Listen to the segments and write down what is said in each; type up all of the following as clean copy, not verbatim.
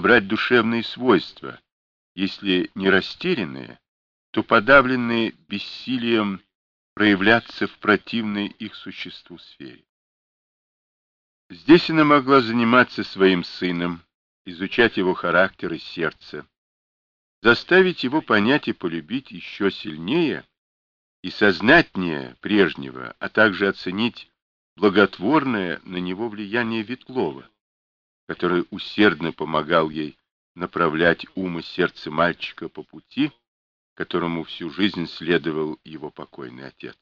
собрать душевные свойства, если не растерянные, то подавленные бессилием проявляться в противной их существу сфере. Здесь она могла заниматься своим сыном, изучать его характер и сердце, заставить его понять и полюбить еще сильнее и сознательнее прежнего, а также оценить благотворное на него влияние Ветлова, который усердно помогал ей направлять ум и сердце мальчика по пути, которому всю жизнь следовал его покойный отец.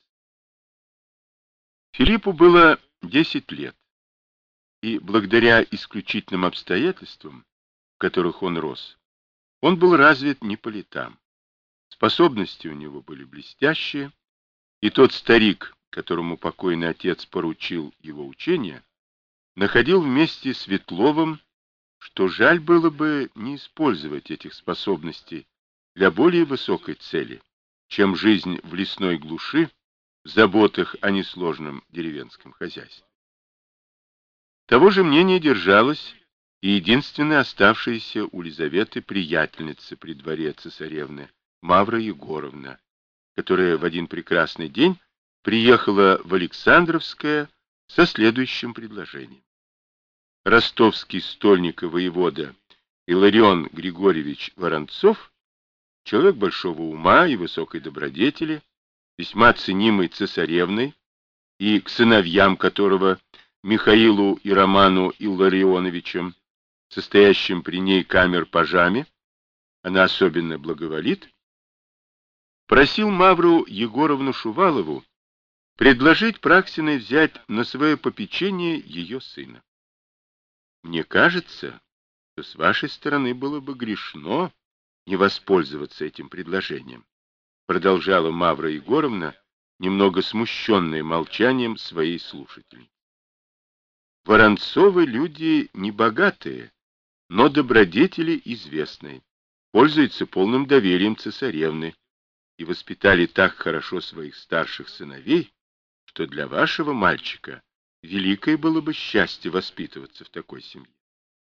Филиппу было 10 лет, и благодаря исключительным обстоятельствам, в которых он рос, он был развит не по летам. Способности у него были блестящие, и тот старик, которому покойный отец поручил его учение, находил вместе с Ветловым, что жаль было бы не использовать этих способностей для более высокой цели, чем жизнь в лесной глуши, в заботах о несложном деревенском хозяйстве. Того же мнения держалась и единственная оставшаяся у Лизаветы приятельница при дворе цесаревны Мавра Егоровна, которая в один прекрасный день приехала в Александровское со следующим предложением. Ростовский стольник и воевода Илларион Григорьевич Воронцов, человек большого ума и высокой добродетели, весьма ценимый цесаревной, и к сыновьям которого, Михаилу и Роману Илларионовичам, состоящим при ней камер-пажами, она особенно благоволит, просил Мавру Егоровну Шувалову предложить Праксиной взять на свое попечение ее сына. Мне кажется, что с вашей стороны было бы грешно не воспользоваться этим предложением, продолжала Мавра Егоровна, немного смущенная молчанием своей слушательницы. Воронцовы люди небогатые, но добродетели известные, пользуются полным доверием цесаревны и воспитали так хорошо своих старших сыновей, что для вашего мальчика великое было бы счастье воспитываться в такой семье.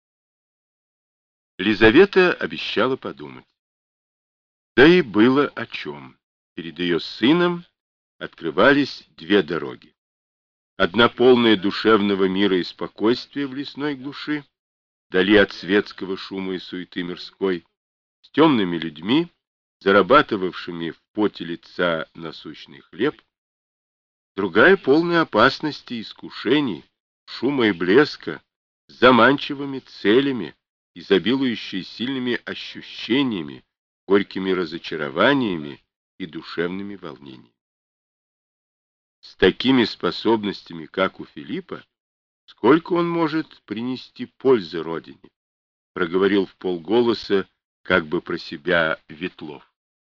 Лизавета обещала подумать. Да и было о чем. Перед ее сыном открывались две дороги. Одна полная душевного мира и спокойствия в лесной глуши, вдали от светского шума и суеты мирской, с темными людьми, зарабатывавшими в поте лица насущный хлеб. Другая полная опасности и искушений, шума и блеска, с заманчивыми целями, изобилующей сильными ощущениями, горькими разочарованиями и душевными волнениями. С такими способностями, как у Филиппа, сколько он может принести пользы родине, проговорил вполголоса, как бы про себя Ветлов.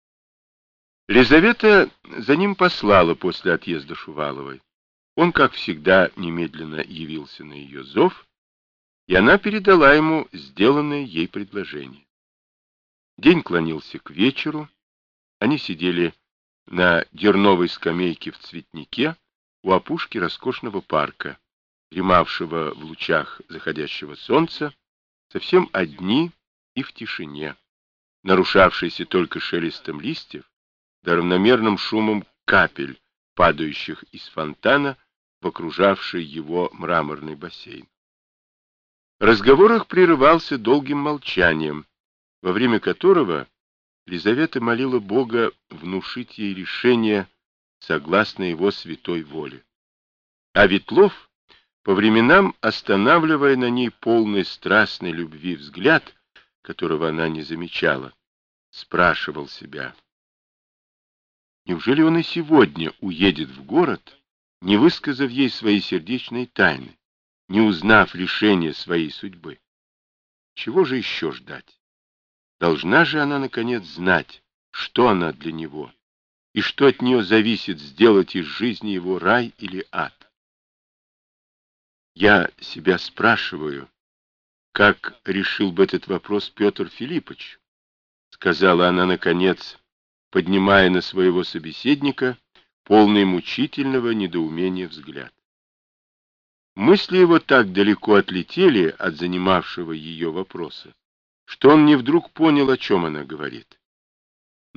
Лизавета за ним послала после отъезда Шуваловой. Он, как всегда, немедленно явился на ее зов, и она передала ему сделанное ей предложение. День клонился к вечеру, они сидели на дерновой скамейке в цветнике у опушки роскошного парка, дремавшего в лучах заходящего солнца, совсем одни и в тишине, нарушавшейся только шелестом листьев да равномерным шумом капель, падающих из фонтана в окружавший его мраморный бассейн. Разговор их прерывался долгим молчанием, во время которого Лизавета молила Бога внушить ей решение согласно его святой воле. А Ветлов, по временам останавливая на ней полный страстной любви взгляд, которого она не замечала, спрашивал себя: неужели он и сегодня уедет в город, не высказав ей свои сердечные тайны, не узнав решения своей судьбы? Чего же еще ждать? Должна же она, наконец, знать, что она для него, и что от нее зависит сделать из жизни его рай или ад. Я себя спрашиваю, как решил бы этот вопрос Петр Филиппович, сказала она, наконец, поднимая на своего собеседника полный мучительного недоумения взгляд. Мысли его так далеко отлетели от занимавшего ее вопроса, что он не вдруг понял, о чем она говорит.